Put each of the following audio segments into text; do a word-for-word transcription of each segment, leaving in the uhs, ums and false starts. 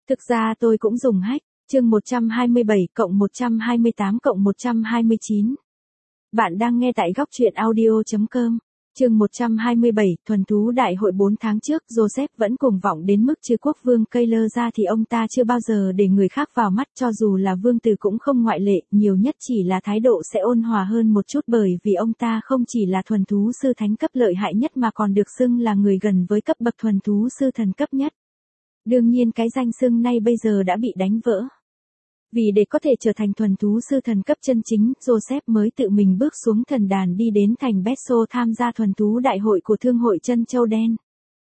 Thực ra tôi cũng dùng hack, chương một trăm hai mươi bảy cộng một trăm hai mươi tám cộng một trăm hai mươi chín. Bạn đang nghe tại góc truyện audio chấm com. Chương một trăm hai mươi bảy, thuần thú đại hội bốn tháng trước, Joseph vẫn cuồng vọng đến mức trừ quốc vương Kayler ra thì ông ta chưa bao giờ để người khác vào mắt, cho dù là vương tử cũng không ngoại lệ, nhiều nhất chỉ là thái độ sẽ ôn hòa hơn một chút bởi vì ông ta không chỉ là thuần thú sư thánh cấp lợi hại nhất mà còn được xưng là người gần với cấp bậc thuần thú sư thần cấp nhất. Đương nhiên cái danh xưng này bây giờ đã bị đánh vỡ. Vì để có thể trở thành thuần thú sư thần cấp chân chính, Joseph mới tự mình bước xuống thần đàn đi đến thành Besso tham gia thuần thú đại hội của Thương hội Chân Châu Đen.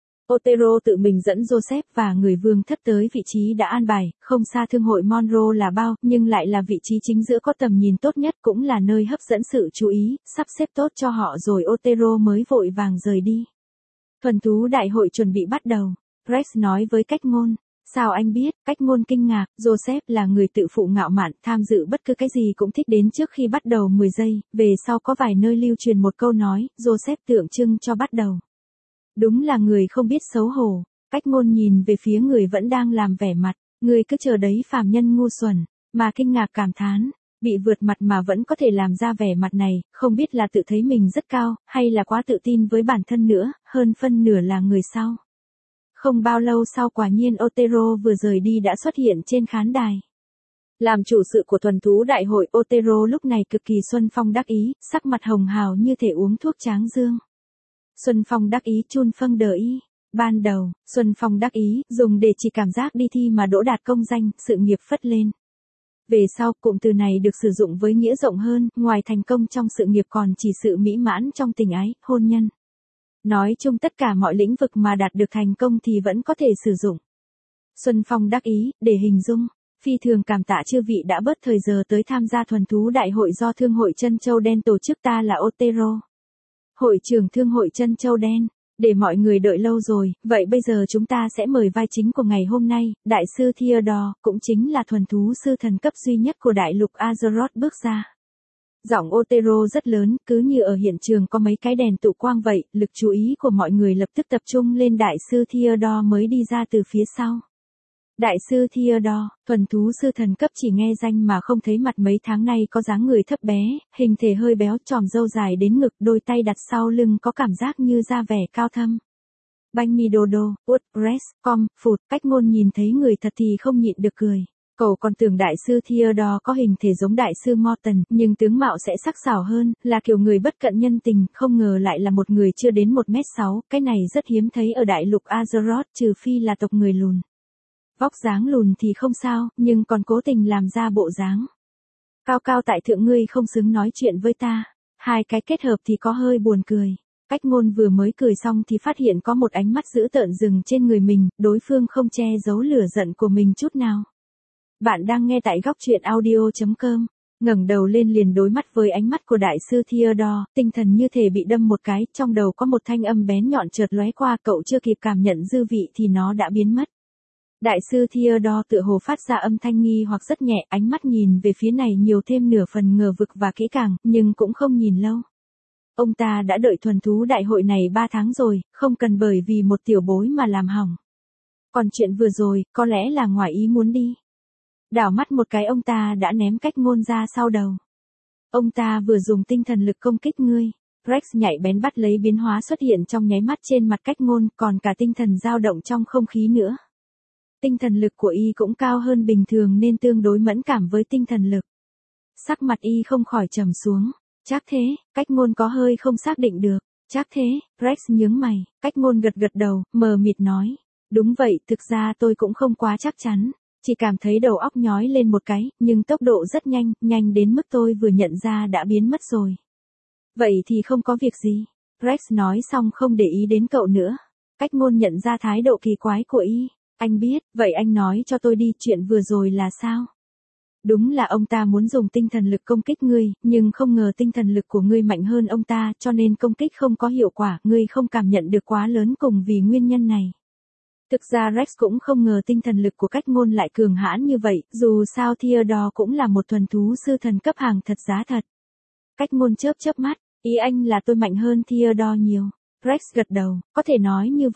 Otero tự mình dẫn Joseph và người vương thất tới vị trí đã an bài, không xa Thương hội Monroe là bao, nhưng lại là vị trí chính giữa có tầm nhìn tốt nhất, cũng là nơi hấp dẫn sự chú ý, sắp xếp tốt cho họ rồi Otero mới vội vàng rời đi. Thuần thú đại hội chuẩn bị bắt đầu, Rex nói với Cách Ngôn. Sao anh biết? Cách Ngôn kinh ngạc. Joseph là người tự phụ ngạo mạn, tham dự bất cứ cái gì cũng thích đến trước khi bắt đầu mười giây, về sau có vài nơi lưu truyền một câu nói, Joseph tượng trưng cho bắt đầu. Đúng là người không biết xấu hổ. Cách Ngôn nhìn về phía người vẫn đang làm vẻ mặt, người cứ chờ đấy phàm nhân ngu xuẩn, mà kinh ngạc cảm thán, bị vượt mặt mà vẫn có thể làm ra vẻ mặt này, không biết là tự thấy mình rất cao, hay là quá tự tin với bản thân nữa, hơn phân nửa là người sau. Không bao lâu sau quả nhiên Otero vừa rời đi đã xuất hiện trên khán đài. Làm chủ sự của thuần thú đại hội, Otero lúc này cực kỳ xuân phong đắc ý, sắc mặt hồng hào như thể uống thuốc tráng dương. Xuân phong đắc ý chun phân đờ y. Ban đầu, Xuân phong đắc ý dùng để chỉ cảm giác đi thi mà đỗ đạt công danh, sự nghiệp phất lên. Về sau, cụm từ này được sử dụng với nghĩa rộng hơn, ngoài thành công trong sự nghiệp còn chỉ sự mỹ mãn trong tình ái, hôn nhân. Nói chung tất cả mọi lĩnh vực mà đạt được thành công thì vẫn có thể sử dụng. Xuân phong đắc ý, để hình dung, phi thường cảm tạ chư vị đã bớt thời giờ tới tham gia thuần thú đại hội do Thương hội Chân Châu Đen tổ chức, ta là Otero, hội trưởng Thương hội Chân Châu Đen. Để mọi người đợi lâu rồi, vậy bây giờ chúng ta sẽ mời vai chính của ngày hôm nay, Đại sư Theodore, cũng chính là thuần thú sư thần cấp duy nhất của đại lục Azeroth bước ra. Giọng Otero rất lớn, cứ như ở hiện trường có mấy cái đèn tụ quang vậy, lực chú ý của mọi người lập tức tập trung lên Đại sư Theodore mới đi ra từ phía sau. Đại sư Theodore, thuần thú sư thần cấp chỉ nghe danh mà không thấy mặt, mấy tháng nay có dáng người thấp bé, hình thể hơi béo, tròm râu dài đến ngực, đôi tay đặt sau lưng có cảm giác như da vẻ cao thâm. Banh mi đô đô, út, res, com, phụt, Cách Ngôn nhìn thấy người thật thì không nhịn được cười. Cậu còn tưởng đại sư Theodore có hình thể giống đại sư Morton, nhưng tướng mạo sẽ sắc sảo hơn, là kiểu người bất cận nhân tình, không ngờ lại là một người chưa đến một mét sáu, cái này rất hiếm thấy ở đại lục Azeroth, trừ phi là tộc người lùn. Vóc dáng lùn thì không sao, nhưng còn cố tình làm ra bộ dáng cao cao tại thượng, ngươi không xứng nói chuyện với ta. Hai cái kết hợp thì có hơi buồn cười. Cách Ngôn vừa mới cười xong thì phát hiện có một ánh mắt dữ tợn dừng trên người mình, đối phương không che giấu lửa giận của mình chút nào. Bạn đang nghe tại góc truyện audio chấm com. Ngẩng đầu lên liền đối mắt với ánh mắt của đại sư Theodore, tinh thần như thể bị đâm một cái, trong đầu có một thanh âm bén nhọn chợt lóe qua, cậu chưa kịp cảm nhận dư vị thì nó đã biến mất. Đại sư Theodore tựa hồ phát ra âm thanh nghi hoặc rất nhẹ, ánh mắt nhìn về phía này nhiều thêm nửa phần ngờ vực và kỹ càng, nhưng cũng không nhìn lâu. Ông ta đã đợi thuần thú đại hội này ba tháng rồi, không cần bởi vì một tiểu bối mà làm hỏng. Còn chuyện vừa rồi, có lẽ là ngoài ý muốn đi. Đảo mắt một cái ông ta đã ném Cách Ngôn ra sau đầu. Ông ta vừa dùng tinh thần lực công kích ngươi. Rex nhạy bén bắt lấy biến hóa xuất hiện trong nháy mắt trên mặt Cách Ngôn, còn cả tinh thần dao động trong không khí nữa. Tinh thần lực của y cũng cao hơn bình thường nên tương đối mẫn cảm với tinh thần lực. Sắc mặt y không khỏi trầm xuống. Chắc thế, Cách Ngôn có hơi không xác định được. Chắc thế, Rex nhướng mày, Cách Ngôn gật gật đầu, mờ mịt nói. Đúng vậy, thực ra tôi cũng không quá chắc chắn. Chỉ cảm thấy đầu óc nhói lên một cái, nhưng tốc độ rất nhanh, nhanh đến mức tôi vừa nhận ra đã biến mất rồi. Vậy thì không có việc gì. Rex nói xong không để ý đến cậu nữa. Cách Ngôn nhận ra thái độ kỳ quái của y. Anh biết, vậy anh nói cho tôi đi, chuyện vừa rồi là sao? Đúng là ông ta muốn dùng tinh thần lực công kích ngươi, nhưng không ngờ tinh thần lực của ngươi mạnh hơn ông ta, cho nên công kích không có hiệu quả, ngươi không cảm nhận được quá lớn cùng vì nguyên nhân này. Thực ra Rex cũng không ngờ tinh thần lực của Cách Ngôn lại cường hãn như vậy, dù sao Theodore cũng là một thuần thú sư thần cấp hàng thật giá thật. Cách Ngôn chớp chớp mắt, ý anh là tôi mạnh hơn Theodore nhiều. Rex gật đầu, có thể nói như vậy.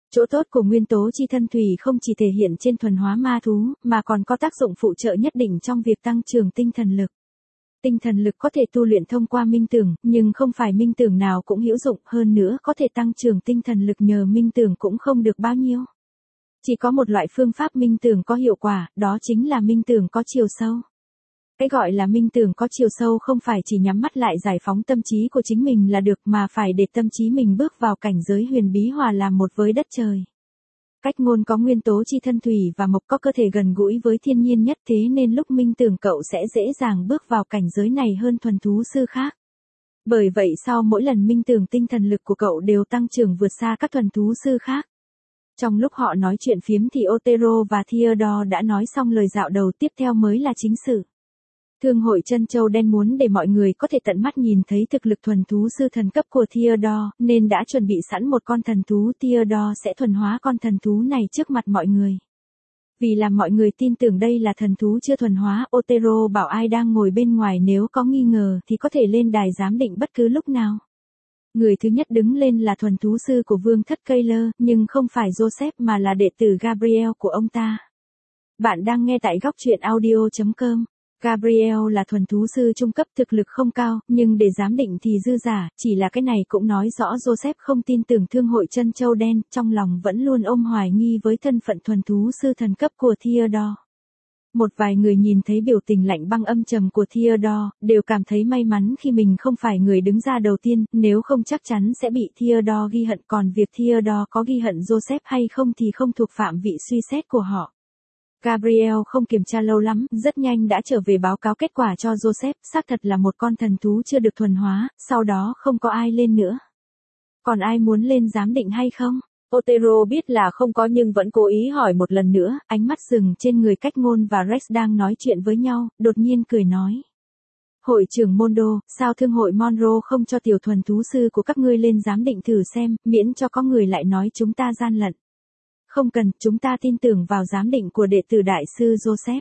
Chỗ tốt của nguyên tố chi thân thủy không chỉ thể hiện trên thuần hóa ma thú, mà còn có tác dụng phụ trợ nhất định trong việc tăng trưởng tinh thần lực. Tinh thần lực có thể tu luyện thông qua minh tưởng, nhưng không phải minh tưởng nào cũng hữu dụng, hơn nữa có thể tăng trưởng tinh thần lực nhờ minh tưởng cũng không được bao nhiêu. Chỉ có một loại phương pháp minh tưởng có hiệu quả, đó chính là minh tưởng có chiều sâu. Cái gọi là minh tưởng có chiều sâu không phải chỉ nhắm mắt lại giải phóng tâm trí của chính mình là được, mà phải để tâm trí mình bước vào cảnh giới huyền bí hòa làm một với đất trời. Cách ngôn có nguyên tố chi thân thủy và mộc, có cơ thể gần gũi với thiên nhiên nhất, thế nên lúc minh tưởng cậu sẽ dễ dàng bước vào cảnh giới này hơn thuần thú sư khác. Bởi vậy sau mỗi lần minh tưởng, tinh thần lực của cậu đều tăng trưởng vượt xa các thuần thú sư khác. Trong lúc họ nói chuyện phiếm thì Otero và Theodore đã nói xong lời dạo đầu, tiếp theo mới là chính sự. Thương hội Trân Châu Đen muốn để mọi người có thể tận mắt nhìn thấy thực lực thuần thú sư thần cấp của Theodore, nên đã chuẩn bị sẵn một con thần thú. Theodore sẽ thuần hóa con thần thú này trước mặt mọi người. Vì làm mọi người tin tưởng đây là thần thú chưa thuần hóa, Otero bảo ai đang ngồi bên ngoài nếu có nghi ngờ thì có thể lên đài giám định bất cứ lúc nào. Người thứ nhất đứng lên là thuần thú sư của vương thất Kayler, nhưng không phải Joseph mà là đệ tử Gabriel của ông ta. Bạn đang nghe tại góc truyện audio chấm com. Gabriel là thuần thú sư trung cấp, thực lực không cao, nhưng để giám định thì dư giả, chỉ là cái này cũng nói rõ Joseph không tin tưởng Thương hội Trân Châu Đen, trong lòng vẫn luôn ôm hoài nghi với thân phận thuần thú sư thần cấp của Theodore. Một vài người nhìn thấy biểu tình lạnh băng âm trầm của Theodore, đều cảm thấy may mắn khi mình không phải người đứng ra đầu tiên, nếu không chắc chắn sẽ bị Theodore ghi hận, còn việc Theodore có ghi hận Joseph hay không thì không thuộc phạm vị suy xét của họ. Gabriel không kiểm tra lâu lắm, rất nhanh đã trở về báo cáo kết quả cho Joseph, xác thật là một con thần thú chưa được thuần hóa, sau đó không có ai lên nữa. Còn ai muốn lên giám định hay không? Otero biết là không có nhưng vẫn cố ý hỏi một lần nữa, ánh mắt dừng trên người Cách Ngôn và Rex đang nói chuyện với nhau, đột nhiên cười nói. Hội trưởng Mondo, sao thương hội Monroe không cho tiểu thuần thú sư của các ngươi lên giám định thử xem, miễn cho có người lại nói chúng ta gian lận. Không cần, chúng ta tin tưởng vào giám định của đệ tử đại sư Joseph.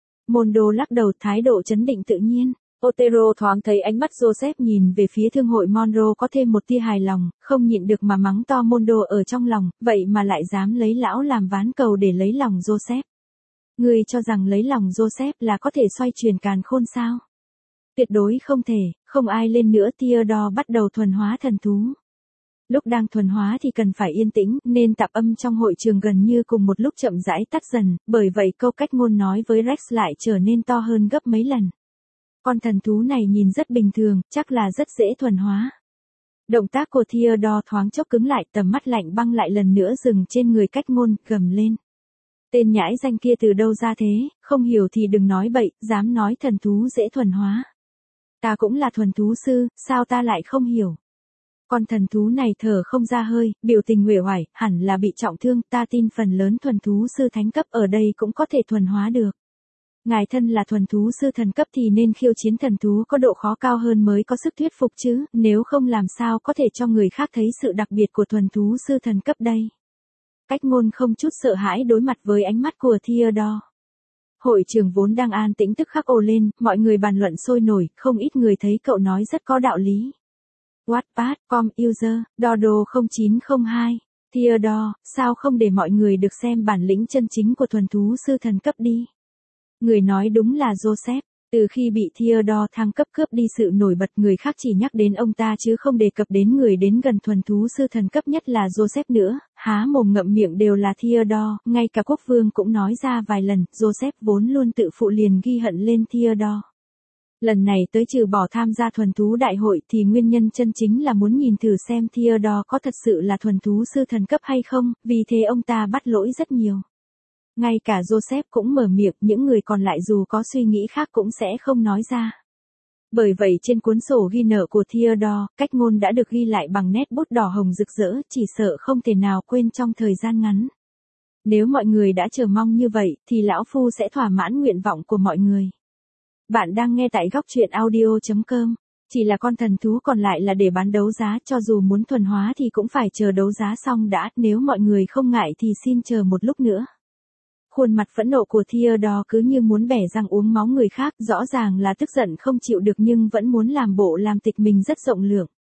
Mondo lắc đầu, thái độ trấn định tự nhiên. Otero thoáng thấy ánh mắt Joseph nhìn về phía thương hội Monroe có thêm một tia hài lòng, không nhịn được mà mắng to Mondo ở trong lòng, vậy mà lại dám lấy lão làm ván cầu để lấy lòng Joseph. Ngươi cho rằng lấy lòng Joseph là có thể xoay chuyển càn khôn sao? Tuyệt đối không thể, không ai lên nữa. Theodore bắt đầu thuần hóa thần thú. Lúc đang thuần hóa thì cần phải yên tĩnh, nên tạp âm trong hội trường gần như cùng một lúc chậm rãi tắt dần, bởi vậy câu Cách Ngôn nói với Rex lại trở nên to hơn gấp mấy lần. Con thần thú này nhìn rất bình thường, chắc là rất dễ thuần hóa. Động tác của Theodore thoáng chốc cứng lại, tầm mắt lạnh băng lại lần nữa dừng trên người Cách Ngôn, gầm lên. Tên nhãi danh kia từ đâu ra thế, không hiểu thì đừng nói bậy, dám nói thần thú dễ thuần hóa. Ta cũng là thuần thú sư, sao ta lại không hiểu? Con thần thú này thở không ra hơi, biểu tình uể oải, hẳn là bị trọng thương, ta tin phần lớn thuần thú sư thánh cấp ở đây cũng có thể thuần hóa được. Ngài thân là thuần thú sư thần cấp thì nên khiêu chiến thần thú có độ khó cao hơn mới có sức thuyết phục chứ, nếu không làm sao có thể cho người khác thấy sự đặc biệt của thuần thú sư thần cấp đây. Cách Ngôn không chút sợ hãi đối mặt với ánh mắt của Theodore. Hội trường vốn đang an tĩnh tức khắc ồ lên, mọi người bàn luận sôi nổi, không ít người thấy cậu nói rất có đạo lý. Wattpad, com, user, Dodo không chín không hai. Theodore, sao không để mọi người được xem bản lĩnh chân chính của thuần thú sư thần cấp đi? Người nói đúng là Joseph. Từ khi bị Theodore thăng cấp cướp đi sự nổi bật, người khác chỉ nhắc đến ông ta chứ không đề cập đến người đến gần thuần thú sư thần cấp nhất là Joseph nữa, há mồm ngậm miệng đều là Theodore, ngay cả quốc vương cũng nói ra vài lần, Joseph vốn luôn tự phụ liền ghi hận lên Theodore. Lần này tới trừ bỏ tham gia thuần thú đại hội thì nguyên nhân chân chính là muốn nhìn thử xem Theodore có thật sự là thuần thú sư thần cấp hay không, vì thế ông ta bắt lỗi rất nhiều. Ngay cả Joseph cũng mở miệng, những người còn lại dù có suy nghĩ khác cũng sẽ không nói ra. Bởi vậy trên cuốn sổ ghi nợ của Theodore, Cách Ngôn đã được ghi lại bằng nét bút đỏ hồng rực rỡ, chỉ sợ không thể nào quên trong thời gian ngắn. Nếu mọi người đã chờ mong như vậy, thì lão phu sẽ thỏa mãn nguyện vọng của mọi người. Bạn đang nghe tại góc truyện audio chấm com. Chỉ là con thần thú còn lại là để bán đấu giá, cho dù muốn thuần hóa thì cũng phải chờ đấu giá xong đã, nếu mọi người không ngại thì xin chờ một lúc nữa. Khuôn mặt phẫn nộ của Theodore cứ như muốn bẻ răng uống máu người khác, rõ ràng là tức giận không chịu được nhưng vẫn muốn làm bộ làm tịch mình rất rộng lượng.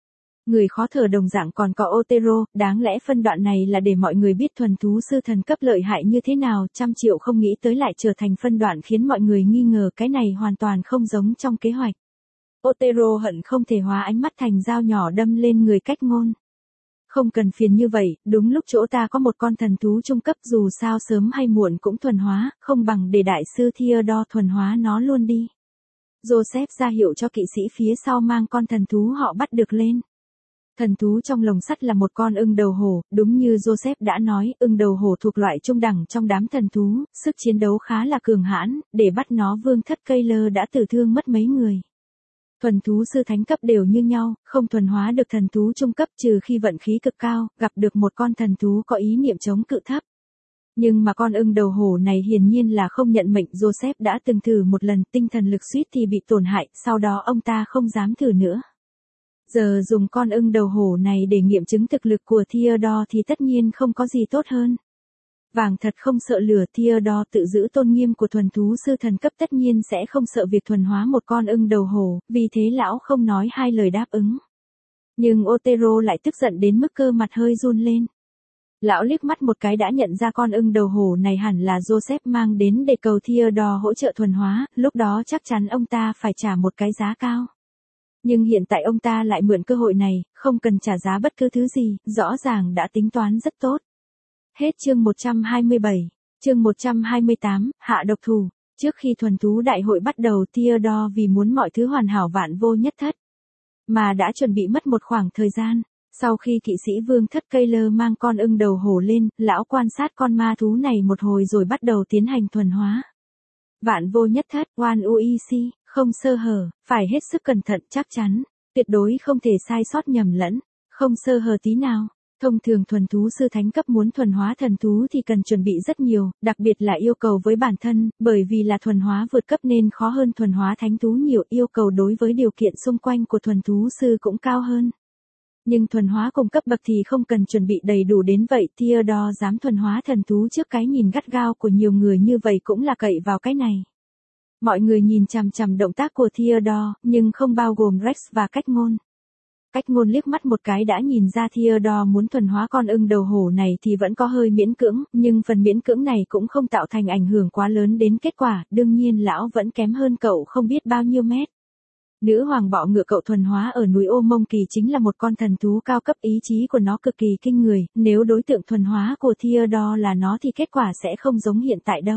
Người khó thở đồng dạng còn có Otero, đáng lẽ phân đoạn này là để mọi người biết thuần thú sư thần cấp lợi hại như thế nào, trăm triệu không nghĩ tới lại trở thành phân đoạn khiến mọi người nghi ngờ cái này hoàn toàn không giống trong kế hoạch. Otero hận không thể hóa ánh mắt thành dao nhỏ đâm lên người cách ngôn. Không cần phiền như vậy, đúng lúc chỗ ta có một con thần thú trung cấp dù sao sớm hay muộn cũng thuần hóa, không bằng để đại sư Theodore thuần hóa nó luôn đi. Joseph ra hiệu cho kỵ sĩ phía sau mang con thần thú họ bắt được lên. Thần thú trong lồng sắt là một con ưng đầu hổ, đúng như Joseph đã nói, ưng đầu hổ thuộc loại trung đẳng trong đám thần thú, sức chiến đấu khá là cường hãn, để bắt nó vương thất cây lơ đã tử thương mất mấy người. Thuần thú sư thánh cấp đều như nhau, không thuần hóa được thần thú trung cấp trừ khi vận khí cực cao, gặp được một con thần thú có ý niệm chống cự thấp. Nhưng mà con ưng đầu hổ này hiển nhiên là không nhận mệnh, Joseph đã từng thử một lần, tinh thần lực suýt thì bị tổn hại, sau đó ông ta không dám thử nữa. Giờ dùng con ưng đầu hổ này để nghiệm chứng thực lực của Theodore thì tất nhiên không có gì tốt hơn. Vàng thật không sợ lửa, Theodore tự giữ tôn nghiêm của thuần thú sư thần cấp tất nhiên sẽ không sợ việc thuần hóa một con ưng đầu hổ, vì thế lão không nói hai lời đáp ứng. Nhưng Otero lại tức giận đến mức cơ mặt hơi run lên. Lão liếc mắt một cái đã nhận ra con ưng đầu hổ này hẳn là Joseph mang đến để cầu Theodore hỗ trợ thuần hóa, lúc đó chắc chắn ông ta phải trả một cái giá cao. Nhưng hiện tại ông ta lại mượn cơ hội này, không cần trả giá bất cứ thứ gì, rõ ràng đã tính toán rất tốt. Hết chương một trăm hai mươi bảy, chương một trăm hai mươi tám, hạ độc thủ. Trước khi thuần thú đại hội bắt đầu, Theodore vì muốn mọi thứ hoàn hảo vạn vô nhất thất, mà đã chuẩn bị mất một khoảng thời gian. Sau khi kỵ sĩ vương thất Taylor mang con ưng đầu hổ lên, lão quan sát con ma thú này một hồi rồi bắt đầu tiến hành thuần hóa. Vạn vô nhất thất, One u e xê, không sơ hở, phải hết sức cẩn thận chắc chắn, tuyệt đối không thể sai sót nhầm lẫn, không sơ hở tí nào. Thông thường thuần thú sư thánh cấp muốn thuần hóa thần thú thì cần chuẩn bị rất nhiều, đặc biệt là yêu cầu với bản thân, bởi vì là thuần hóa vượt cấp nên khó hơn thuần hóa thánh thú nhiều, yêu cầu đối với điều kiện xung quanh của thuần thú sư cũng cao hơn. Nhưng thuần hóa cùng cấp bậc thì không cần chuẩn bị đầy đủ đến vậy, Theodore dám thuần hóa thần thú trước cái nhìn gắt gao của nhiều người như vậy cũng là cậy vào cái này. Mọi người nhìn chằm chằm động tác của Theodore, nhưng không bao gồm Rex và Cách Ngôn. Cách Ngôn liếc mắt một cái đã nhìn ra Theodore muốn thuần hóa con ưng đầu hổ này thì vẫn có hơi miễn cưỡng, nhưng phần miễn cưỡng này cũng không tạo thành ảnh hưởng quá lớn đến kết quả, đương nhiên lão vẫn kém hơn cậu không biết bao nhiêu mét. Nữ hoàng bọ ngựa cậu thuần hóa ở núi Ô Mông Kỳ chính là một con thần thú cao cấp, ý chí của nó cực kỳ kinh người, nếu đối tượng thuần hóa của Theodore là nó thì kết quả sẽ không giống hiện tại đâu.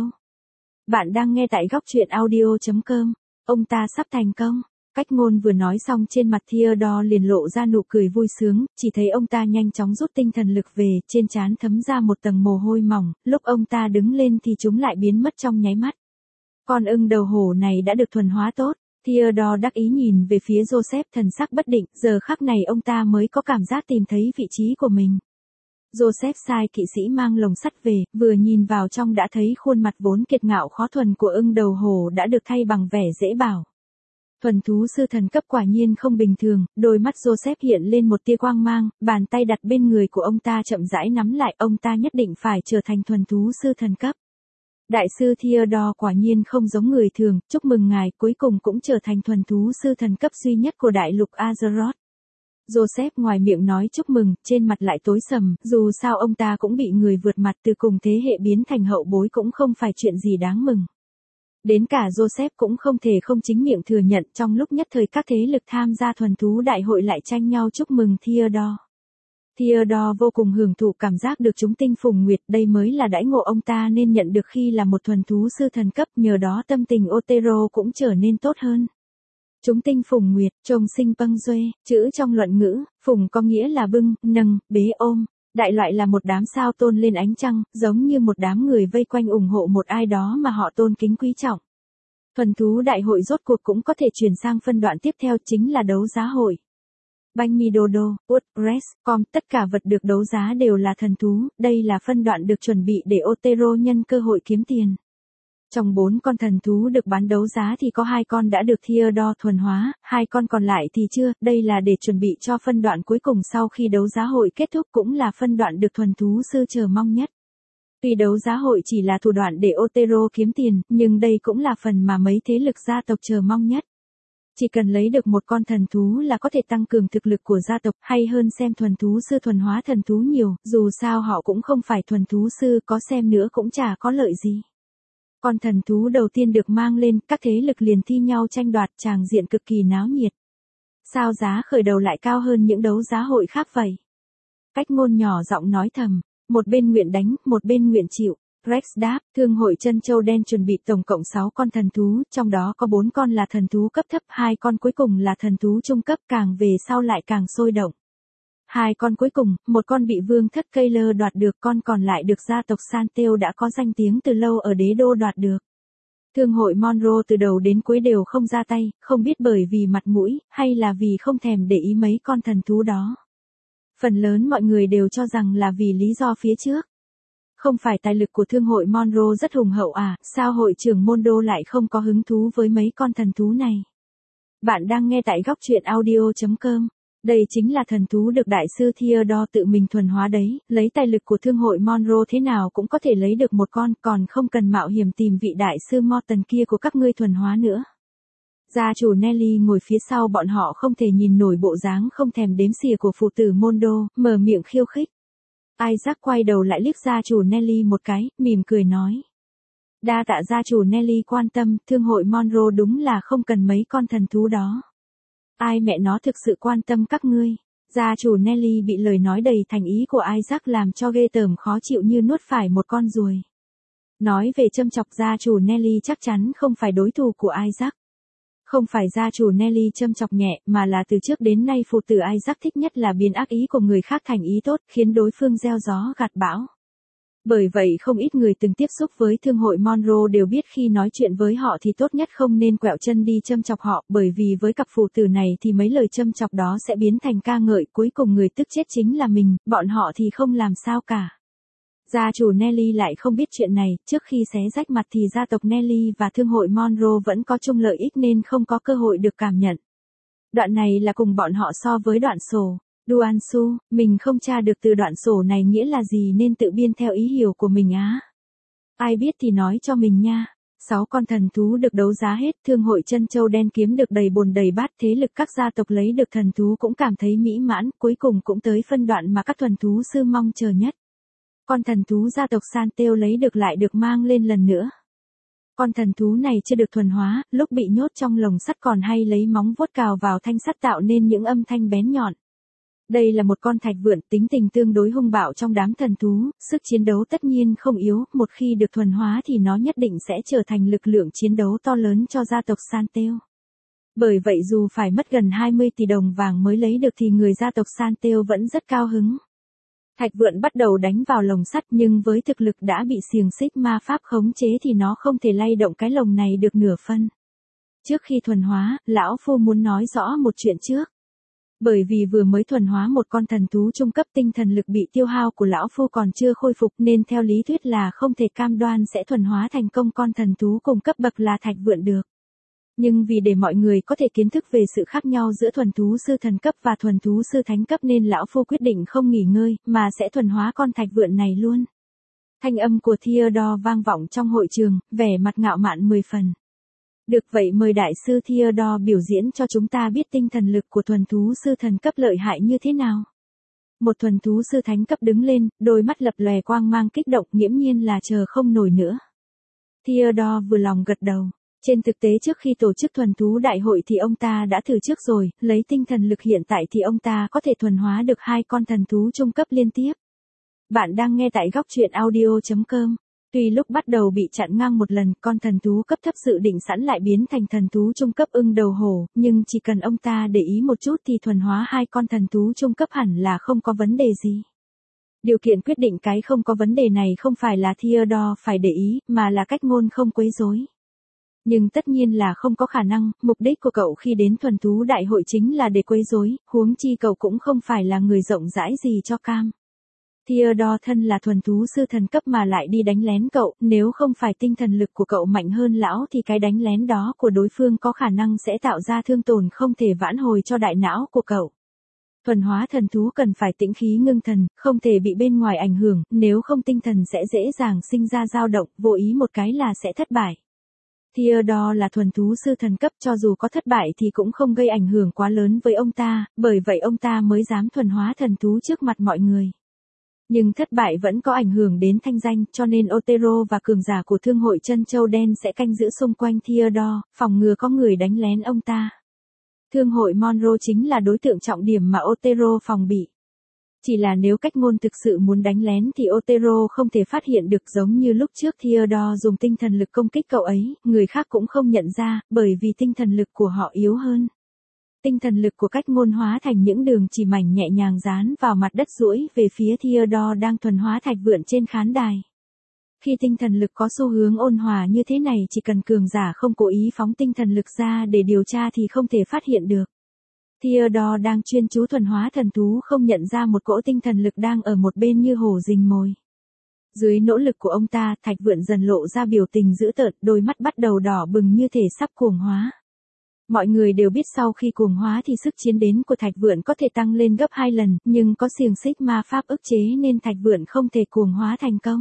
Bạn đang nghe tại góc truyện audio chấm com, ông ta sắp thành công. Cách Ngôn vừa nói xong trên mặt Theodore liền lộ ra nụ cười vui sướng, chỉ thấy ông ta nhanh chóng rút tinh thần lực về, trên trán thấm ra một tầng mồ hôi mỏng, lúc ông ta đứng lên thì chúng lại biến mất trong nháy mắt. Con ưng đầu hổ này đã được thuần hóa tốt. Theodore đắc ý nhìn về phía Joseph, thần sắc bất định, giờ khắc này ông ta mới có cảm giác tìm thấy vị trí của mình. Joseph sai kỵ sĩ mang lồng sắt về, vừa nhìn vào trong đã thấy khuôn mặt vốn kiệt ngạo khó thuần của ưng đầu hổ đã được thay bằng vẻ dễ bảo. Thuần thú sư thần cấp quả nhiên không bình thường, đôi mắt Joseph hiện lên một tia quang mang, bàn tay đặt bên người của ông ta chậm rãi nắm lại, ông ta nhất định phải trở thành thuần thú sư thần cấp. Đại sư Theodore quả nhiên không giống người thường, chúc mừng ngài cuối cùng cũng trở thành thuần thú sư thần cấp duy nhất của đại lục Azeroth. Joseph ngoài miệng nói chúc mừng, trên mặt lại tối sầm, dù sao ông ta cũng bị người vượt mặt từ cùng thế hệ biến thành hậu bối cũng không phải chuyện gì đáng mừng. Đến cả Joseph cũng không thể không chính miệng thừa nhận, trong lúc nhất thời các thế lực tham gia thuần thú đại hội lại tranh nhau chúc mừng Theodore. Theodore vô cùng hưởng thụ cảm giác được chúng tinh phùng nguyệt, đây mới là đãi ngộ ông ta nên nhận được khi là một thuần thú sư thần cấp, nhờ đó tâm tình Otero cũng trở nên tốt hơn. Chúng tinh phùng nguyệt, trông sinh bâng duê, chữ trong luận ngữ, phùng có nghĩa là bưng, nâng, bế ôm. Đại loại là một đám sao tôn lên ánh trăng, giống như một đám người vây quanh ủng hộ một ai đó mà họ tôn kính quý trọng. Thuần thú đại hội rốt cuộc cũng có thể chuyển sang phân đoạn tiếp theo, chính là đấu giá hội. Banh mi Dodo, WordPress, com, tất cả vật được đấu giá đều là thần thú, đây là phân đoạn được chuẩn bị để Otero nhân cơ hội kiếm tiền. Trong bốn con thần thú được bán đấu giá thì có hai con đã được Theodore thuần hóa, hai con còn lại thì chưa, đây là để chuẩn bị cho phân đoạn cuối cùng sau khi đấu giá hội kết thúc, cũng là phân đoạn được thuần thú sư chờ mong nhất. Tuy đấu giá hội chỉ là thủ đoạn để Otero kiếm tiền, nhưng đây cũng là phần mà mấy thế lực gia tộc chờ mong nhất. Chỉ cần lấy được một con thần thú là có thể tăng cường thực lực của gia tộc, hay hơn xem thuần thú sư thuần hóa thần thú nhiều, dù sao họ cũng không phải thuần thú sư, có xem nữa cũng chả có lợi gì. Con thần thú đầu tiên được mang lên, các thế lực liền thi nhau tranh đoạt, tràng diện cực kỳ náo nhiệt. Sao giá khởi đầu lại cao hơn những đấu giá hội khác vậy? Cách ngôn nhỏ giọng nói thầm, một bên nguyện đánh, một bên nguyện chịu. Rex đáp, thương hội Trân Châu Đen chuẩn bị tổng cộng sáu con thần thú, trong đó có bốn con là thần thú cấp thấp, hai con cuối cùng là thần thú trung cấp, càng về sau lại càng sôi động. Hai con cuối cùng, một con bị vương thất Kayler đoạt được, con còn lại được gia tộc Santale đã có danh tiếng từ lâu ở đế đô đoạt được. Thương hội Monroe từ đầu đến cuối đều không ra tay, không biết bởi vì mặt mũi, hay là vì không thèm để ý mấy con thần thú đó. Phần lớn mọi người đều cho rằng là vì lý do phía trước. Không phải tài lực của thương hội Monroe rất hùng hậu à, sao hội trưởng Mondo lại không có hứng thú với mấy con thần thú này? Bạn đang nghe tại góc truyện audio chấm com. Đây chính là thần thú được đại sư Theodore tự mình thuần hóa đấy, lấy tài lực của thương hội Monroe thế nào cũng có thể lấy được một con, còn không cần mạo hiểm tìm vị đại sư Morton kia của các ngươi thuần hóa nữa. Gia chủ Nelly ngồi phía sau bọn họ không thể nhìn nổi bộ dáng không thèm đếm xỉa của phụ tử Mondo, mở miệng khiêu khích. Isaac quay đầu lại liếc gia chủ Nelly một cái, mỉm cười nói. Đa tạ gia chủ Nelly quan tâm, thương hội Monroe đúng là không cần mấy con thần thú đó. Ai mẹ nó thực sự quan tâm các ngươi. Gia chủ Nelly bị lời nói đầy thành ý của Isaac làm cho ghê tởm khó chịu như nuốt phải một con ruồi. Nói về châm chọc, gia chủ Nelly chắc chắn không phải đối thủ của Isaac. Không phải gia chủ Nelly châm chọc nhẹ, mà là từ trước đến nay phụ tử Isaac thích nhất là biến ác ý của người khác thành ý tốt, khiến đối phương gieo gió gặt bão. Bởi vậy không ít người từng tiếp xúc với thương hội Monroe đều biết khi nói chuyện với họ thì tốt nhất không nên quẹo chân đi châm chọc họ, bởi vì với cặp phụ tử này thì mấy lời châm chọc đó sẽ biến thành ca ngợi, cuối cùng người tức chết chính là mình, bọn họ thì không làm sao cả. Gia chủ Nelly lại không biết chuyện này, trước khi xé rách mặt thì gia tộc Nelly và thương hội Monroe vẫn có chung lợi ích nên không có cơ hội được cảm nhận. Đoạn này là cùng bọn họ so với đoạn sổ. Duan Su, mình không tra được từ đoạn sổ này nghĩa là gì nên tự biên theo ý hiểu của mình á. Ai biết thì nói cho mình nha. Sáu con thần thú được đấu giá hết, thương hội Trân Châu Đen kiếm được đầy bồn đầy bát, thế lực các gia tộc lấy được thần thú cũng cảm thấy mỹ mãn, cuối cùng cũng tới phân đoạn mà các thuần thú sư mong chờ nhất. Con thần thú gia tộc Santale lấy được lại được mang lên lần nữa. Con thần thú này chưa được thuần hóa, lúc bị nhốt trong lồng sắt còn hay lấy móng vuốt cào vào thanh sắt tạo nên những âm thanh bén nhọn. Đây là một con thạch vượn, tính tình tương đối hung bạo trong đám thần thú, sức chiến đấu tất nhiên không yếu, một khi được thuần hóa thì nó nhất định sẽ trở thành lực lượng chiến đấu to lớn cho gia tộc Santale. Bởi vậy dù phải mất gần hai mươi tỷ đồng vàng mới lấy được thì người gia tộc Santale vẫn rất cao hứng. Thạch vượn bắt đầu đánh vào lồng sắt nhưng với thực lực đã bị xiềng xích ma pháp khống chế thì nó không thể lay động cái lồng này được nửa phân. Trước khi thuần hóa, lão phu muốn nói rõ một chuyện trước. Bởi vì vừa mới thuần hóa một con thần thú trung cấp, tinh thần lực bị tiêu hao của lão phu còn chưa khôi phục nên theo lý thuyết là không thể cam đoan sẽ thuần hóa thành công con thần thú cùng cấp bậc là thạch vượn được. Nhưng vì để mọi người có thể kiến thức về sự khác nhau giữa thuần thú sư thần cấp và thuần thú sư thánh cấp nên lão phu quyết định không nghỉ ngơi, mà sẽ thuần hóa con thạch vượn này luôn. Thanh âm của Theodore vang vọng trong hội trường, vẻ mặt ngạo mạn mười phần. Được vậy mời đại sư Theodore biểu diễn cho chúng ta biết tinh thần lực của thuần thú sư thần cấp lợi hại như thế nào. Một thuần thú sư thánh cấp đứng lên, đôi mắt lập lòe quang mang kích động, nghiễm nhiên là chờ không nổi nữa. Theodore vừa lòng gật đầu. Trên thực tế trước khi tổ chức thuần thú đại hội thì ông ta đã thử trước rồi, lấy tinh thần lực hiện tại thì ông ta có thể thuần hóa được hai con thần thú trung cấp liên tiếp. Bạn đang nghe tại góc truyện audio chấm com. Tuy lúc bắt đầu bị chặn ngang một lần, con thần thú cấp thấp dự định sẵn lại biến thành thần thú trung cấp ưng đầu hổ, nhưng chỉ cần ông ta để ý một chút thì thuần hóa hai con thần thú trung cấp hẳn là không có vấn đề gì. Điều kiện quyết định cái không có vấn đề này không phải là Theodore phải để ý, mà là cách ngôn không quấy rối. Nhưng tất nhiên là không có khả năng, mục đích của cậu khi đến thuần thú đại hội chính là để quấy rối, huống chi cậu cũng không phải là người rộng rãi gì cho cam. Theodore thân là thuần thú sư thần cấp mà lại đi đánh lén cậu, nếu không phải tinh thần lực của cậu mạnh hơn lão thì cái đánh lén đó của đối phương có khả năng sẽ tạo ra thương tổn không thể vãn hồi cho đại não của cậu. Thuần hóa thần thú cần phải tĩnh khí ngưng thần, không thể bị bên ngoài ảnh hưởng, nếu không tinh thần sẽ dễ dàng sinh ra dao động, vô ý một cái là sẽ thất bại. Theodore là thuần thú sư thần cấp, cho dù có thất bại thì cũng không gây ảnh hưởng quá lớn với ông ta, bởi vậy ông ta mới dám thuần hóa thần thú trước mặt mọi người. Nhưng thất bại vẫn có ảnh hưởng đến thanh danh, cho nên Otero và cường giả của thương hội Chân Châu Đen sẽ canh giữ xung quanh Theodore, phòng ngừa có người đánh lén ông ta. Thương hội Monroe chính là đối tượng trọng điểm mà Otero phòng bị. Chỉ là nếu cách ngôn thực sự muốn đánh lén thì Otero không thể phát hiện được, giống như lúc trước Theodore dùng tinh thần lực công kích cậu ấy, người khác cũng không nhận ra, bởi vì tinh thần lực của họ yếu hơn. Tinh thần lực của cách ngôn hóa thành những đường chỉ mảnh nhẹ nhàng dán vào mặt đất duỗi về phía Theodore đang thuần hóa thạch vượn trên khán đài. Khi tinh thần lực có xu hướng ôn hòa như thế này, chỉ cần cường giả không cố ý phóng tinh thần lực ra để điều tra thì không thể phát hiện được. Theodore đang chuyên chú thuần hóa thần thú không nhận ra một cỗ tinh thần lực đang ở một bên như hổ rình mồi. Dưới nỗ lực của ông ta, thạch vượn dần lộ ra biểu tình dữ tợn, đôi mắt bắt đầu đỏ bừng như thể sắp cuồng hóa. Mọi người đều biết sau khi cuồng hóa thì sức chiến đến của thạch vượn có thể tăng lên gấp hai lần, nhưng có xiềng xích ma pháp ức chế nên thạch vượn không thể cuồng hóa thành công.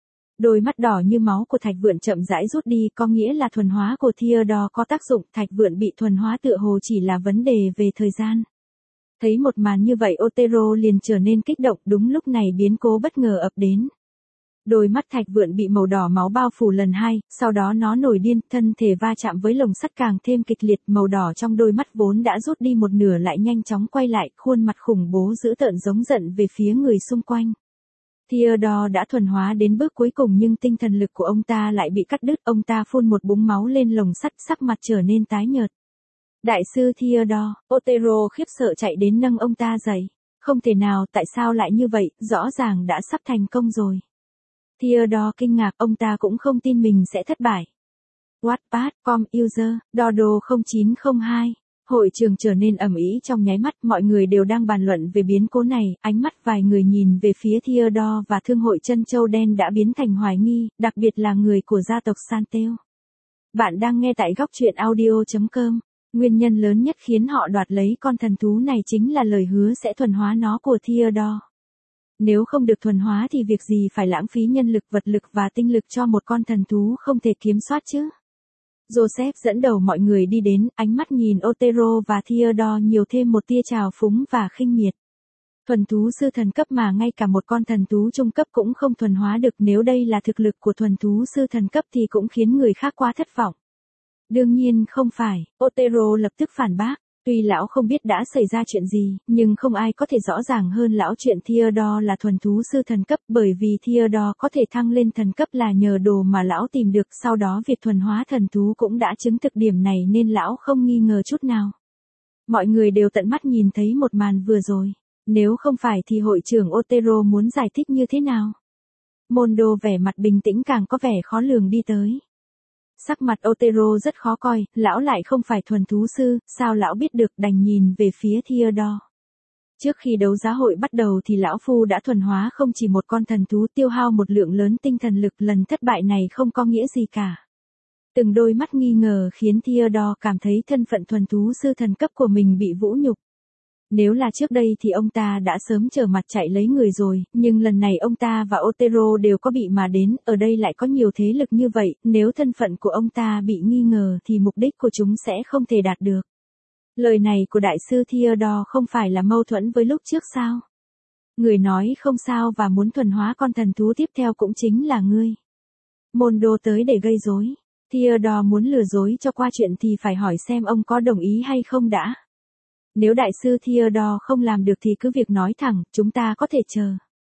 Đôi mắt đỏ như máu của thạch vượn chậm rãi rút đi, có nghĩa là thuần hóa của Theodore có tác dụng, thạch vượn bị thuần hóa tựa hồ chỉ là vấn đề về thời gian. Thấy một màn như vậy Otero liền trở nên kích động, đúng lúc này biến cố bất ngờ ập đến. Đôi mắt thạch vượn bị màu đỏ máu bao phủ lần hai, sau đó nó nổi điên, thân thể va chạm với lồng sắt càng thêm kịch liệt, màu đỏ trong đôi mắt vốn đã rút đi một nửa lại nhanh chóng quay lại, khuôn mặt khủng bố dữ tợn giống giận về phía người xung quanh. Theodore đã thuần hóa đến bước cuối cùng nhưng tinh thần lực của ông ta lại bị cắt đứt, ông ta phun một búng máu lên lồng sắt, sắc mặt trở nên tái nhợt. Đại sư Theodore, Otero khiếp sợ chạy đến nâng ông ta dậy. Không thể nào, tại sao lại như vậy, rõ ràng đã sắp thành công rồi. Theodore kinh ngạc, ông ta cũng không tin mình sẽ thất bại. Wattpad chấm com user, Dodo không chín không hai. Hội trường trở nên ầm ĩ trong nháy mắt, mọi người đều đang bàn luận về biến cố này, ánh mắt vài người nhìn về phía Theodore và thương hội Chân Châu Đen đã biến thành hoài nghi, đặc biệt là người của gia tộc Santel. Bạn đang nghe tại góc truyện audio chấm com. Nguyên nhân lớn nhất khiến họ đoạt lấy con thần thú này chính là lời hứa sẽ thuần hóa nó của Theodore. Nếu không được thuần hóa thì việc gì phải lãng phí nhân lực, vật lực và tinh lực cho một con thần thú không thể kiểm soát chứ. Joseph dẫn đầu mọi người đi đến, ánh mắt nhìn Otero và Theodore nhiều thêm một tia trào phúng và khinh miệt. Thuần thú sư thần cấp mà ngay cả một con thần thú trung cấp cũng không thuần hóa được, nếu đây là thực lực của thuần thú sư thần cấp thì cũng khiến người khác quá thất vọng. Đương nhiên không phải, Otero lập tức phản bác. Tuy lão không biết đã xảy ra chuyện gì, nhưng không ai có thể rõ ràng hơn lão chuyện Theodore là thuần thú sư thần cấp, bởi vì Theodore có thể thăng lên thần cấp là nhờ đồ mà lão tìm được, sau đó việc thuần hóa thần thú cũng đã chứng thực điểm này nên lão không nghi ngờ chút nào. Mọi người đều tận mắt nhìn thấy một màn vừa rồi, nếu không phải thì hội trưởng Otero muốn giải thích như thế nào? Mondo vẻ mặt bình tĩnh càng có vẻ khó lường đi tới. Sắc mặt Otero rất khó coi, lão lại không phải thuần thú sư, sao lão biết được, đành nhìn về phía Theodore. Trước khi đấu giá hội bắt đầu thì lão phu đã thuần hóa không chỉ một con thần thú, tiêu hao một lượng lớn tinh thần lực, lần thất bại này không có nghĩa gì cả. Từng đôi mắt nghi ngờ khiến Theodore cảm thấy thân phận thuần thú sư thần cấp của mình bị vũ nhục. Nếu là trước đây thì ông ta đã sớm trở mặt chạy lấy người rồi, nhưng lần này ông ta và Otero đều có bị mà đến, ở đây lại có nhiều thế lực như vậy, nếu thân phận của ông ta bị nghi ngờ thì mục đích của chúng sẽ không thể đạt được. Lời này của đại sư Theodore không phải là mâu thuẫn với lúc trước sao? Người nói không sao và muốn thuần hóa con thần thú tiếp theo cũng chính là ngươi. Mondo tới để gây rối. Theodore muốn lừa dối cho qua chuyện thì phải hỏi xem ông có đồng ý hay không đã. Nếu đại sư Theodore không làm được thì cứ việc nói thẳng, chúng ta có thể chờ.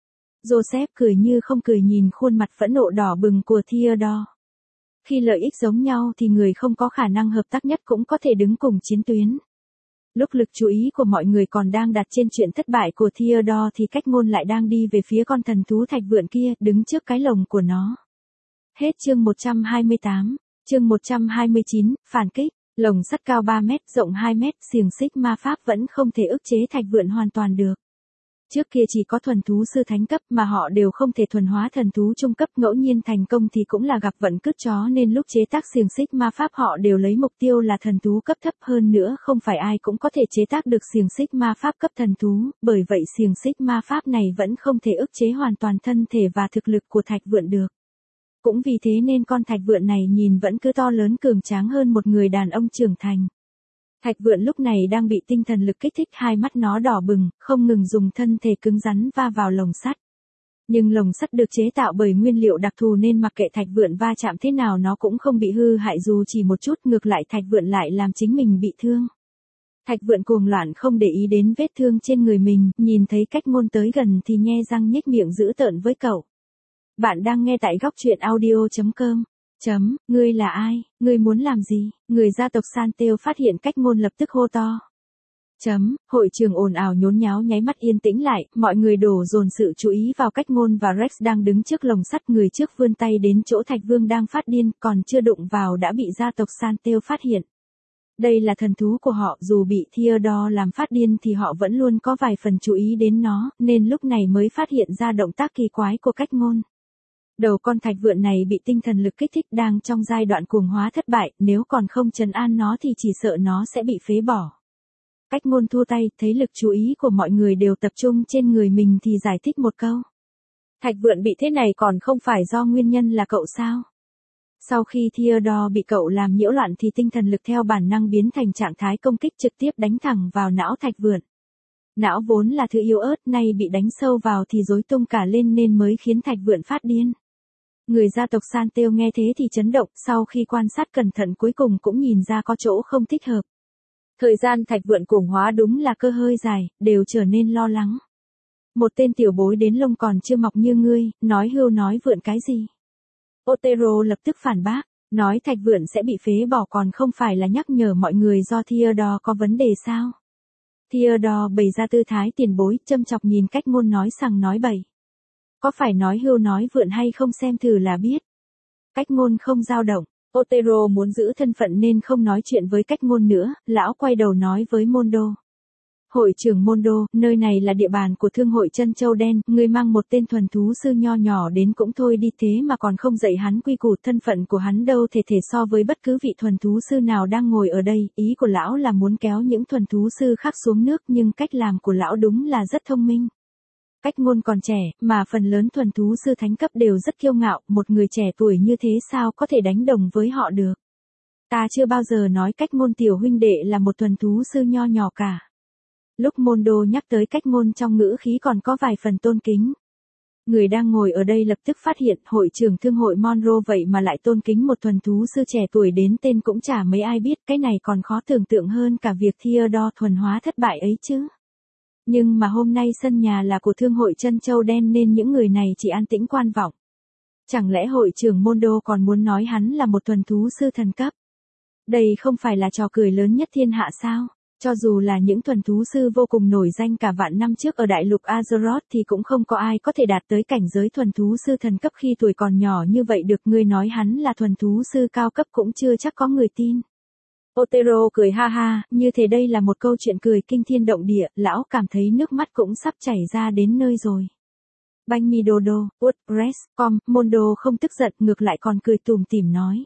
Joseph cười như không cười nhìn khuôn mặt phẫn nộ đỏ bừng của Theodore. Khi lợi ích giống nhau thì người không có khả năng hợp tác nhất cũng có thể đứng cùng chiến tuyến. Lúc lực chú ý của mọi người còn đang đặt trên chuyện thất bại của Theodore thì cách ngôn lại đang đi về phía con thần thú thạch vượn kia, đứng trước cái lồng của nó. Hết chương một trăm hai mươi tám, chương một trăm hai mươi chín, phản kích. Lồng sắt cao ba mét, rộng hai mét, xiềng xích ma pháp vẫn không thể ức chế thạch vượn hoàn toàn được. Trước kia chỉ có thuần thú sư thánh cấp mà họ đều không thể thuần hóa thần thú trung cấp, ngẫu nhiên thành công thì cũng là gặp vận cứt chó, nên lúc chế tác xiềng xích ma pháp họ đều lấy mục tiêu là thần thú cấp thấp, hơn nữa không phải ai cũng có thể chế tác được xiềng xích ma pháp cấp thần thú, bởi vậy xiềng xích ma pháp này vẫn không thể ức chế hoàn toàn thân thể và thực lực của thạch vượn được. Cũng vì thế nên con thạch vượn này nhìn vẫn cứ to lớn cường tráng hơn một người đàn ông trưởng thành. Thạch vượn lúc này đang bị tinh thần lực kích thích, hai mắt nó đỏ bừng, không ngừng dùng thân thể cứng rắn va vào lồng sắt. Nhưng lồng sắt được chế tạo bởi nguyên liệu đặc thù nên mặc kệ thạch vượn va chạm thế nào nó cũng không bị hư hại dù chỉ một chút, ngược lại thạch vượn lại làm chính mình bị thương. Thạch vượn cuồng loạn không để ý đến vết thương trên người mình, nhìn thấy Cách Ngôn tới gần thì nhe răng nhếch miệng dữ tợn với cậu. Bạn đang nghe tại góc truyện audio chấm com. Chấm, ngươi là ai, ngươi muốn làm gì? Người gia tộc Santel phát hiện Cách Ngôn lập tức hô to. Chấm, hội trường ồn ào nhốn nháo nháy mắt yên tĩnh lại, mọi người đổ dồn sự chú ý vào Cách Ngôn và Rex đang đứng trước lồng sắt, người trước vươn tay đến chỗ Thạch Vương đang phát điên, còn chưa đụng vào đã bị gia tộc Santel phát hiện. Đây là thần thú của họ, dù bị Theodore làm phát điên thì họ vẫn luôn có vài phần chú ý đến nó, nên lúc này mới phát hiện ra động tác kỳ quái của Cách Ngôn. Đầu con thạch vượn này bị tinh thần lực kích thích, đang trong giai đoạn cuồng hóa thất bại, nếu còn không trấn an nó thì chỉ sợ nó sẽ bị phế bỏ. Cách Ngôn thua tay, thấy lực chú ý của mọi người đều tập trung trên người mình thì giải thích một câu. Thạch vượn bị thế này còn không phải do nguyên nhân là cậu sao? Sau khi Theodore bị cậu làm nhiễu loạn thì tinh thần lực theo bản năng biến thành trạng thái công kích, trực tiếp đánh thẳng vào não thạch vượn. Não vốn là thứ yếu ớt, nay bị đánh sâu vào thì rối tung cả lên nên mới khiến thạch vượn phát điên. Người gia tộc Santel nghe thế thì chấn động, sau khi quan sát cẩn thận cuối cùng cũng nhìn ra có chỗ không thích hợp. Thời gian thạch vượn cuồng hóa đúng là cơ hơi dài, đều trở nên lo lắng. Một tên tiểu bối đến lông còn chưa mọc như ngươi, nói hưu nói vượn cái gì? Otero lập tức phản bác, nói thạch vượn sẽ bị phế bỏ còn không phải là nhắc nhở mọi người do Theodore có vấn đề sao? Theodore bày ra tư thái tiền bối, châm chọc nhìn Cách Ngôn nói sằng nói bậy. Có phải nói hưu nói vượn hay không xem thử là biết. Cách Ngôn không dao động, Otero muốn giữ thân phận nên không nói chuyện với Cách Ngôn nữa, lão quay đầu nói với Mondo. Hội trưởng Mondo, nơi này là địa bàn của thương hội Chân Châu Đen, ngươi mang một tên thuần thú sư nho nhỏ đến cũng thôi đi, thế mà còn không dạy hắn quy củ, thân phận của hắn đâu thể thể so với bất cứ vị thuần thú sư nào đang ngồi ở đây, ý của lão là muốn kéo những thuần thú sư khác xuống nước nhưng cách làm của lão đúng là rất thông minh. Cách Ngôn còn trẻ, mà phần lớn thuần thú sư thánh cấp đều rất kiêu ngạo, một người trẻ tuổi như thế sao có thể đánh đồng với họ được. Ta chưa bao giờ nói Cách Ngôn tiểu huynh đệ là một thuần thú sư nho nhỏ cả. Lúc Mondo nhắc tới Cách Ngôn trong ngữ khí còn có vài phần tôn kính. Người đang ngồi ở đây lập tức phát hiện hội trưởng thương hội Monroe vậy mà lại tôn kính một thuần thú sư trẻ tuổi đến tên cũng chả mấy ai biết, cái này còn khó tưởng tượng hơn cả việc Theodore thuần hóa thất bại ấy chứ. Nhưng mà hôm nay sân nhà là của thương hội Chân Châu Đen nên những người này chỉ an tĩnh quan vọng. Chẳng lẽ hội trưởng Mondo còn muốn nói hắn là một thuần thú sư thần cấp? Đây không phải là trò cười lớn nhất thiên hạ sao? Cho dù là những thuần thú sư vô cùng nổi danh cả vạn năm trước ở đại lục Azeroth thì cũng không có ai có thể đạt tới cảnh giới thuần thú sư thần cấp khi tuổi còn nhỏ như vậy được, ngươi nói hắn là thuần thú sư cao cấp cũng chưa chắc có người tin. Otero cười ha ha, như thế đây là một câu chuyện cười kinh thiên động địa, lão cảm thấy nước mắt cũng sắp chảy ra đến nơi rồi. Banh mi Dodo, WordPress, com, Mondo không tức giận ngược lại còn cười tủm tỉm nói.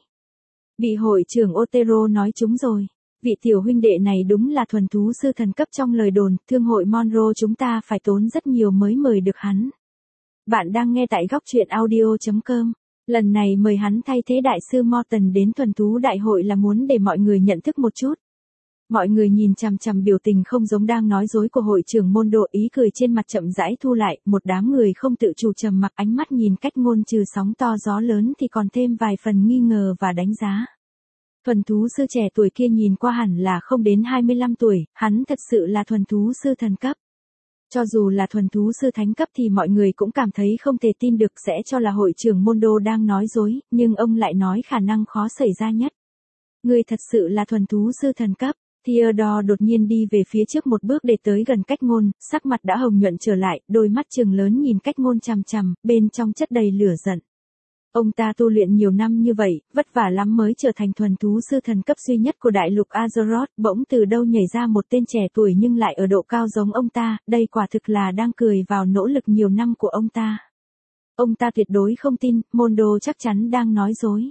Bị hội trưởng Otero nói trúng rồi. Vị tiểu huynh đệ này đúng là thuần thú sư thần cấp trong lời đồn, thương hội Monroe chúng ta phải tốn rất nhiều mới mời được hắn. Bạn đang nghe tại góc truyện audio chấm com. Lần này mời hắn thay thế đại sư Morton đến thuần thú đại hội là muốn để mọi người nhận thức một chút. Mọi người nhìn chằm chằm biểu tình không giống đang nói dối của hội trưởng Mondo, ý cười trên mặt chậm rãi thu lại, một đám người không tự chủ trầm mặc, ánh mắt nhìn Cách Ngôn trừ sóng to gió lớn thì còn thêm vài phần nghi ngờ và đánh giá. Thuần thú sư trẻ tuổi kia nhìn qua hẳn là không đến hai mươi lăm tuổi, hắn thật sự là thuần thú sư thần cấp. Cho dù là thuần thú sư thánh cấp thì mọi người cũng cảm thấy không thể tin được, sẽ cho là hội trưởng Mondo đang nói dối, nhưng ông lại nói khả năng khó xảy ra nhất. Người thật sự là thuần thú sư thần cấp. Theodore đột nhiên đi về phía trước một bước để tới gần Cách Ngôn, sắc mặt đã hồng nhuận trở lại, đôi mắt trừng lớn nhìn Cách Ngôn chằm chằm, bên trong chất đầy lửa giận. Ông ta tu luyện nhiều năm như vậy, vất vả lắm mới trở thành thuần thú sư thần cấp duy nhất của đại lục Azeroth, bỗng từ đâu nhảy ra một tên trẻ tuổi nhưng lại ở độ cao giống ông ta, đây quả thực là đang cười vào nỗ lực nhiều năm của ông ta. Ông ta tuyệt đối không tin, Mondo chắc chắn đang nói dối.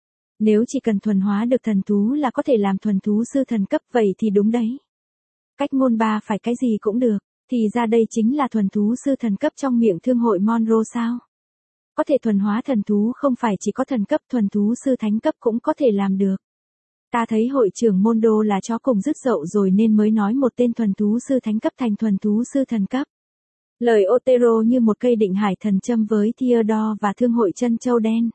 Nếu chỉ cần thuần hóa được thần thú là có thể làm thuần thú sư thần cấp vậy thì đúng đấy. Cách Ngôn ba phải cái gì cũng được, thì ra đây chính là thuần thú sư thần cấp trong miệng thương hội Monroe sao? có thể thuần hóa thần thú không phải chỉ có thần cấp, thuần thú sư thánh cấp cũng có thể làm được. Ta thấy hội trưởng môn đô là chó cùng dứt dậu rồi nên mới nói một tên thuần thú sư thánh cấp thành thuần thú sư thần cấp. Lời Otero như một cây định hải thần châm với Theodore và thương hội chân châu đen.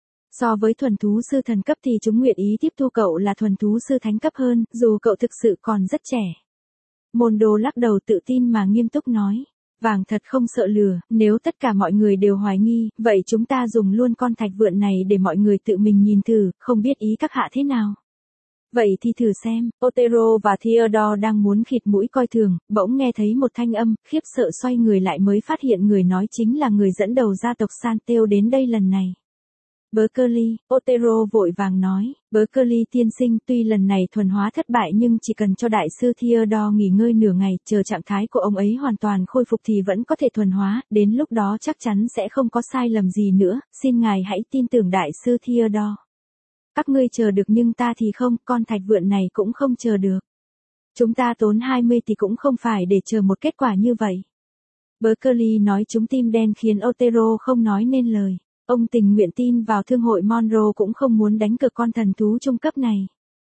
So với thuần thú sư thần cấp thì chúng nguyện ý tiếp thu cậu là thuần thú sư thánh cấp hơn, dù cậu thực sự còn rất trẻ. Môn đô lắc đầu tự tin mà nghiêm túc nói. Vàng thật không sợ lừa, nếu tất cả mọi người đều hoài nghi, vậy chúng ta dùng luôn con thạch vượn này để mọi người tự mình nhìn thử, không biết ý các hạ thế nào. Vậy thì thử xem, Otero và Theodore đang muốn khịt mũi coi thường, bỗng nghe thấy một thanh âm, khiếp sợ xoay người lại mới phát hiện người nói chính là người dẫn đầu gia tộc Santeo đến đây lần này. Berkeley, Otero vội vàng nói, Berkeley tiên sinh tuy lần này thuần hóa thất bại nhưng chỉ cần cho đại sư Theodore nghỉ ngơi nửa ngày, chờ trạng thái của ông ấy hoàn toàn khôi phục thì vẫn có thể thuần hóa, đến lúc đó chắc chắn sẽ không có sai lầm gì nữa, xin ngài hãy tin tưởng đại sư Theodore. Các ngươi chờ được nhưng ta thì không, con thạch vượn này cũng không chờ được. Chúng ta tốn hai mươi thì cũng không phải để chờ một kết quả như vậy. Berkeley nói trúng tim đen khiến Otero không nói nên lời. Ông tình nguyện tin vào thương hội Monroe cũng không muốn đánh cược con thần thú trung cấp này.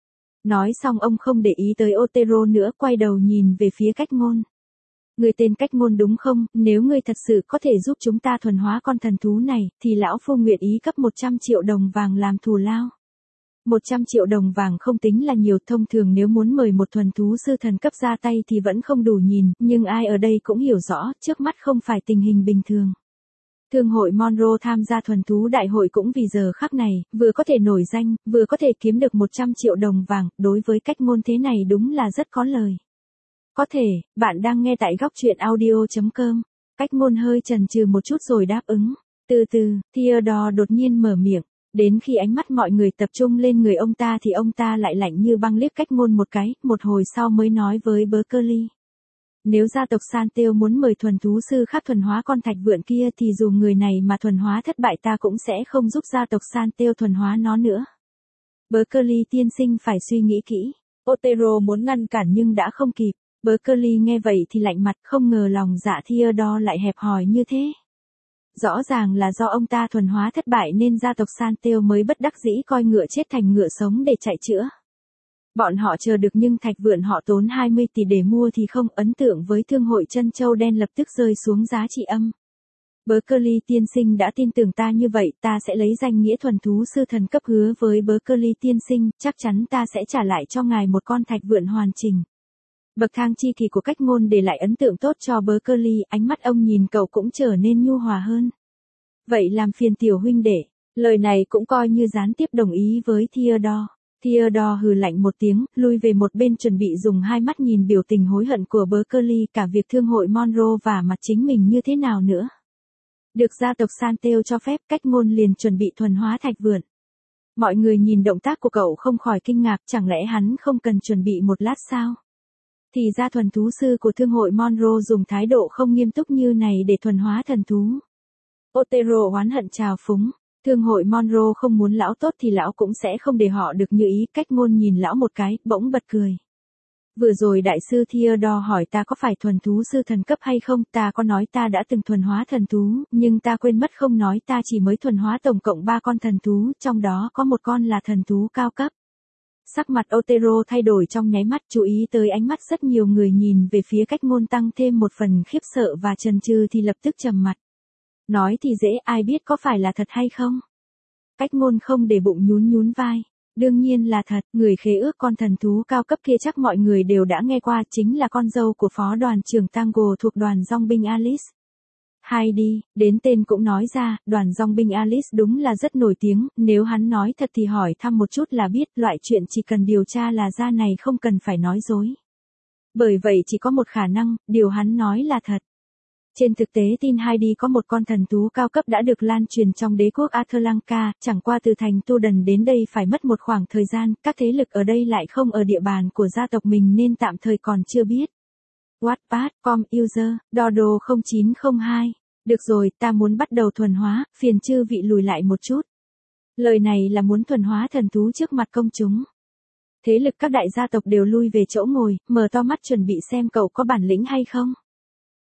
Nói xong ông không để ý tới Otero nữa, quay đầu nhìn về phía Cách Ngôn. Người tên Cách Ngôn đúng không, nếu ngươi thật sự có thể giúp chúng ta thuần hóa con thần thú này, thì lão phu nguyện ý cấp một trăm triệu đồng vàng làm thù lao. một trăm triệu đồng vàng không tính là nhiều, thông thường nếu muốn mời một thuần thú sư thần cấp ra tay thì vẫn không đủ nhìn, nhưng ai ở đây cũng hiểu rõ, trước mắt không phải tình hình bình thường. Thương hội Monroe tham gia thuần thú đại hội cũng vì giờ khắc này, vừa có thể nổi danh, vừa có thể kiếm được một trăm triệu đồng vàng, đối với Cách Ngôn thế này đúng là rất có lời. Có thể, bạn đang nghe tại góc truyện audio chấm com. Cách Ngôn hơi chần chừ một chút rồi đáp ứng. Từ từ, Theodore đột nhiên mở miệng. Đến khi ánh mắt mọi người tập trung lên người ông ta thì ông ta lại lạnh như băng liếc Cách Ngôn một cái, một hồi sau mới nói với Berkeley. Nếu gia tộc Santeo muốn mời thuần thú sư khác thuần hóa con thạch vượn kia thì dù người này mà thuần hóa thất bại ta cũng sẽ không giúp gia tộc Santeo thuần hóa nó nữa. Berkeley tiên sinh phải suy nghĩ kỹ. Otero muốn ngăn cản nhưng đã không kịp. Berkeley nghe vậy thì lạnh mặt, không ngờ lòng dạ Theodore lại hẹp hòi như thế. Rõ ràng là do ông ta thuần hóa thất bại nên gia tộc Santeo mới bất đắc dĩ coi ngựa chết thành ngựa sống để chạy chữa. Bọn họ chờ được nhưng thạch vượn họ tốn hai mươi tỷ để mua thì không, ấn tượng với thương hội chân châu đen lập tức rơi xuống giá trị âm. Berkeley tiên sinh đã tin tưởng ta như vậy, ta sẽ lấy danh nghĩa thuần thú sư thần cấp hứa với Berkeley tiên sinh, chắc chắn ta sẽ trả lại cho ngài một con thạch vượn hoàn chỉnh. Bậc thang chi kỳ của Cách Ngôn để lại ấn tượng tốt cho Berkeley, ánh mắt ông nhìn cậu cũng trở nên nhu hòa hơn. Vậy làm phiền tiểu huynh đệ, lời này cũng coi như gián tiếp đồng ý với Theodore. Theodore hừ lạnh một tiếng, lui về một bên chuẩn bị dùng hai mắt nhìn biểu tình hối hận của Berkeley, cả việc thương hội Monroe và mặt chính mình như thế nào nữa. Được gia tộc Santeo cho phép, Cách Ngôn liền chuẩn bị thuần hóa thạch vượn. Mọi người nhìn động tác của cậu không khỏi kinh ngạc, chẳng lẽ hắn không cần chuẩn bị một lát sao? Thì ra thuần thú sư của thương hội Monroe dùng thái độ không nghiêm túc như này để thuần hóa thần thú. Otero oán hận trào phúng. Thương hội Monroe không muốn lão tốt thì lão cũng sẽ không để họ được như ý. Cách Ngôn nhìn lão một cái, bỗng bật cười. Vừa rồi đại sư Theodore hỏi ta có phải thuần thú sư thần cấp hay không, ta có nói ta đã từng thuần hóa thần thú, nhưng ta quên mất không nói ta chỉ mới thuần hóa tổng cộng ba con thần thú, trong đó có một con là thần thú cao cấp. Sắc mặt Otero thay đổi trong nháy mắt, chú ý tới ánh mắt rất nhiều người nhìn về phía Cách Ngôn tăng thêm một phần khiếp sợ và chần chừ thì lập tức trầm mặt. Nói thì dễ, ai biết có phải là thật hay không? Cách Ngôn không để bụng nhún nhún vai. Đương nhiên là thật, người khế ước con thần thú cao cấp kia chắc mọi người đều đã nghe qua, chính là con dâu của phó đoàn trưởng Tango thuộc đoàn dòng binh Alice. Heidi, đến tên cũng nói ra, đoàn dòng binh Alice đúng là rất nổi tiếng, nếu hắn nói thật thì hỏi thăm một chút là biết, loại chuyện chỉ cần điều tra là ra này không cần phải nói dối. Bởi vậy chỉ có một khả năng, điều hắn nói là thật. Trên thực tế tin Heidi có một con thần thú cao cấp đã được lan truyền trong đế quốc Atlanca, chẳng qua từ thành Tu Đần đến đây phải mất một khoảng thời gian, các thế lực ở đây lại không ở địa bàn của gia tộc mình nên tạm thời còn chưa biết. Wattpad, com user, Dodo không chín không hai. Được rồi, ta muốn bắt đầu thuần hóa, phiền chư vị lùi lại một chút. Lời này là muốn thuần hóa thần thú trước mặt công chúng. Thế lực các đại gia tộc đều lui về chỗ ngồi, mở to mắt chuẩn bị xem cậu có bản lĩnh hay không.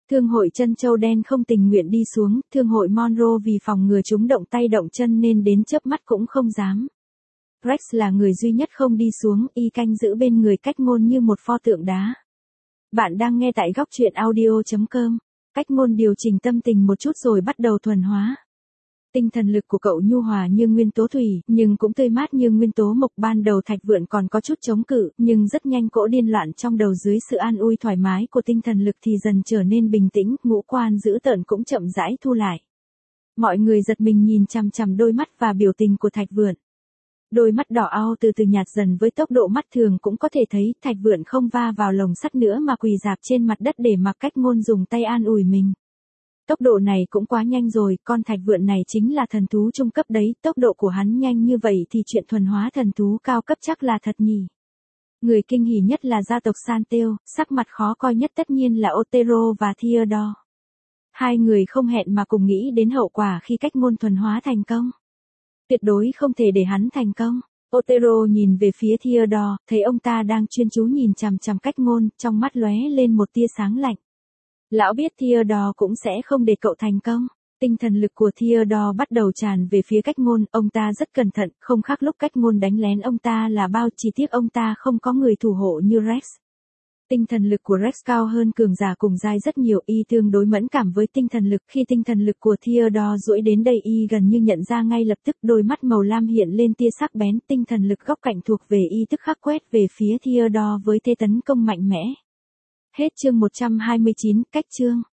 Thương hội Trân Châu Đen không tình nguyện đi xuống, thương hội Monroe vì phòng ngừa chúng động tay động chân nên đến chớp mắt cũng không dám. Rex là người duy nhất không đi xuống, y canh giữ bên người Cách Ngôn như một pho tượng đá. Bạn đang nghe tại góc truyện audio chấm com. Cách Ngôn điều chỉnh tâm tình một chút rồi bắt đầu thuần hóa. Tinh thần lực của cậu nhu hòa như nguyên tố thủy, nhưng cũng tươi mát như nguyên tố mộc. Ban đầu Thạch Vượn còn có chút chống cự, nhưng rất nhanh cỗ điên loạn trong đầu dưới sự an ui thoải mái của tinh thần lực thì dần trở nên bình tĩnh, ngũ quan dữ tợn cũng chậm rãi thu lại. Mọi người giật mình nhìn chằm chằm đôi mắt và biểu tình của Thạch Vượn. Đôi mắt đỏ au từ từ nhạt dần, với tốc độ mắt thường cũng có thể thấy Thạch Vượn không va vào lồng sắt nữa mà quỳ rạp trên mặt đất để mặc Cách Ngôn dùng tay an ủi mình. Tốc độ này cũng quá nhanh rồi, con Thạch Vượn này chính là thần thú trung cấp đấy, tốc độ của hắn nhanh như vậy thì chuyện thuần hóa thần thú cao cấp chắc là thật nhỉ. Người kinh hỉ nhất là gia tộc Santale, sắc mặt khó coi nhất tất nhiên là Otero và Theodore. Hai người không hẹn mà cùng nghĩ đến hậu quả khi Cách Ngôn thuần hóa thành công. Tuyệt đối không thể để hắn thành công. Otero nhìn về phía Theodore, thấy ông ta đang chuyên chú nhìn chằm chằm Cách Ngôn, trong mắt lóe lên một tia sáng lạnh. Lão biết Theodore cũng sẽ không để cậu thành công. Tinh thần lực của Theodore bắt đầu tràn về phía Cách Ngôn, ông ta rất cẩn thận, không khác lúc Cách Ngôn đánh lén ông ta là bao, chỉ tiếc ông ta không có người thủ hộ như Rex. Tinh thần lực của Rex cao hơn cường giả cùng giai rất nhiều, y tương đối mẫn cảm với tinh thần lực. Khi tinh thần lực của Theodore duỗi đến đây y gần như nhận ra ngay lập tức, đôi mắt màu lam hiện lên tia sắc bén, tinh thần lực góc cạnh thuộc về y tức khắc quét về phía Theodore với thế tấn công mạnh mẽ. Hết chương một trăm hai mươi chín, cách chương.